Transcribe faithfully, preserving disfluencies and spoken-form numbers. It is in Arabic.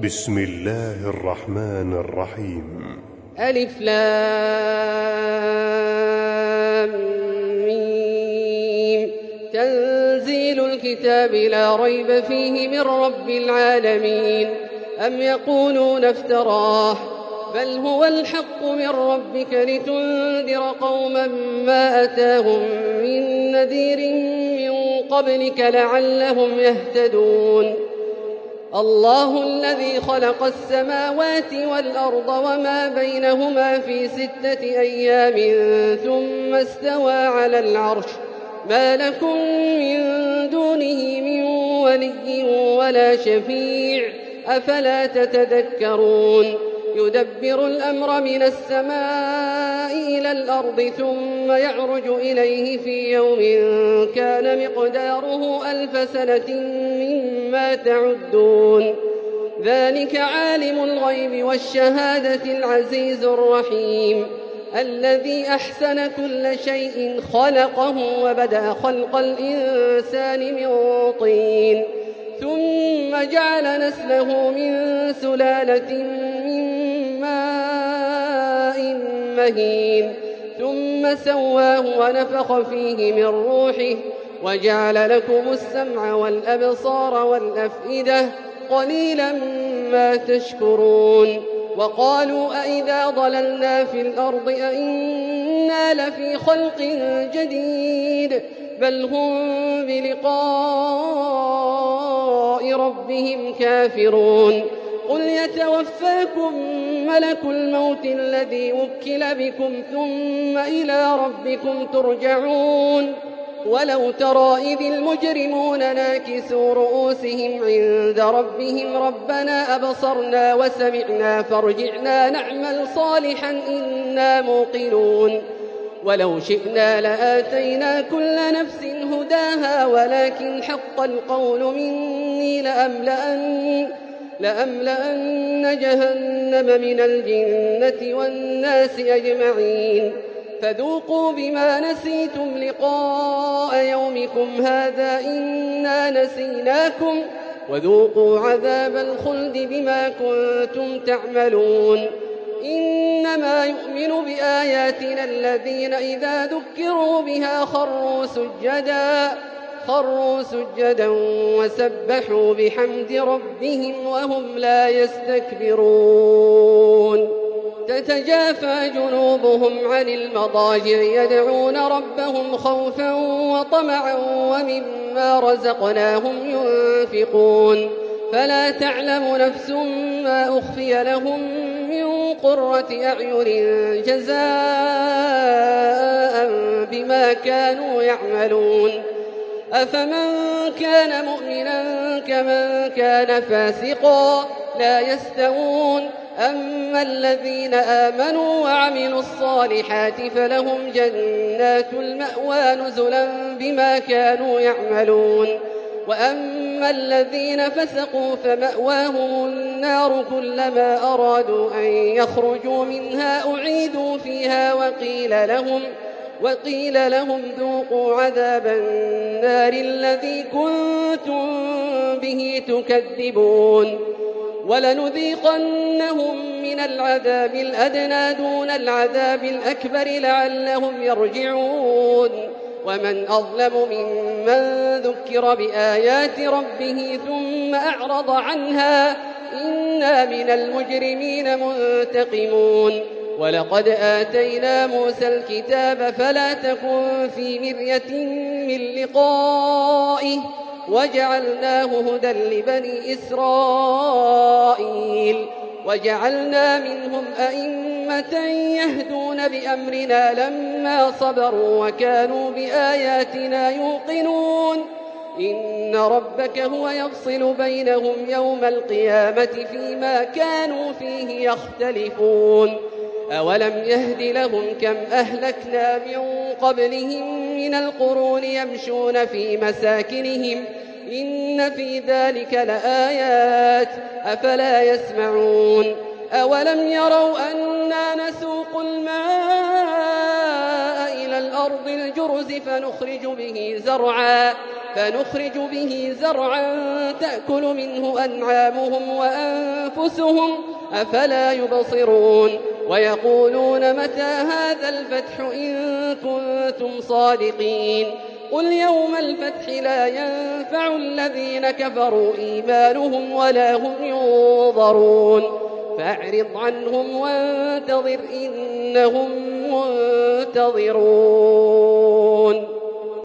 بسم الله الرحمن الرحيم. ألف لام ميم. تنزيل الكتاب لا ريب فيه من رب العالمين. أم يقولون افتراه بل هو الحق من ربك لتنذر قوما ما أتاهم من نذير من قبلك لعلهم يهتدون. الله الذي خلق السماوات والأرض وما بينهما في ستة أيام ثم استوى على العرش ما لكم من دونه من ولي ولا شفيع أفلا تتذكرون. يدبر الأمر من السماء إلى الأرض ثم يعرج إليه في يوم كان مقداره ألف سنة مما تعدون. ذلك عالم الغيب والشهادة العزيز الرحيم الذي أحسن كل شيء خلقه وبدأ خلق الإنسان من طين ثم جعل نسله من سلالة من ماء مهين ثم سواه ونفخ فيه من روحه وجعل لكم السمع والأبصار والأفئدة قليلا ما تشكرون. وقالوا أئذا ضللنا في الأرض أئنا لفي خلق جديد بل هم بلقاء ربهم كافرون. قل يتوفاكم ملك الموت الذي وكل بكم ثم إلى ربكم ترجعون. ولو ترى إذ المجرمون ناكسوا رؤوسهم عند ربهم ربنا أبصرنا وسمعنا فارجعنا نعمل صالحا إنا موقنون. ولو شئنا لآتينا كل نفس هداها ولكن حق القول مني لأملأن, لأملأن جهنم من الجنة والناس أجمعين. فذوقوا بما نسيتم لقاء يومكم هذا إنا نسيناكم وذوقوا عذاب الخلد بما كنتم تعملون. إنما يؤمن بآياتنا الذين إذا ذكروا بها خروا سجدا خروا سجدا وسبحوا بحمد ربهم وهم لا يستكبرون. تتجافى جنوبهم عن المضاجع يدعون ربهم خوفا وطمعا ومما رزقناهم ينفقون. فلا تعلم نفس ما أخفي لهم من قرة أعين جزاء بما كانوا يعملون. أفمن كان مؤمنا كمن كان فاسقا لا يستوون. أما الذين آمنوا وعملوا الصالحات فلهم جنات المأوى نزلا بما كانوا يعملون. وأما الذين فسقوا فمأواهم النار كلما أرادوا أن يخرجوا منها أعيدوا فيها وقيل لهم وقيل لهم ذوقوا عذاب النار الذي كنتم به تكذبون. ولنذيقنهم من العذاب الأدنى دون العذاب الأكبر لعلهم يرجعون. ومن أظلم ممن ذكر بآيات ربه ثم أعرض عنها إنا من المجرمين منتقمون. ولقد آتينا موسى الكتاب فلا تكن في مرية من لقائه وجعلناه هدى لبني إسرائيل. وجعلنا منهم أئمة يهدون بأمرنا لما صبروا وكانوا بآياتنا يوقنون. إن ربك هو يفصل بينهم يوم القيامة فيما كانوا فيه يختلفون. أولم يهد لهم كم أهلكنا من قبلهم من القرون يمشون في مساكنهم إن في ذلك لآيات أفلا يسمعون. أولم يروا أنا نسوق الماء إلى الأرض الجرز فنخرج به زرعا فنخرج به زرعا تأكل منه أنعامهم وأنفسهم أفلا يبصرون ويقولون متى هذا الفتح إن كنتم صادقين قل يوم الفتح لا ينفع الذين كفروا إيمانهم ولا هم ينظرون فأعرض عنهم وانتظر إنهم منتظرون.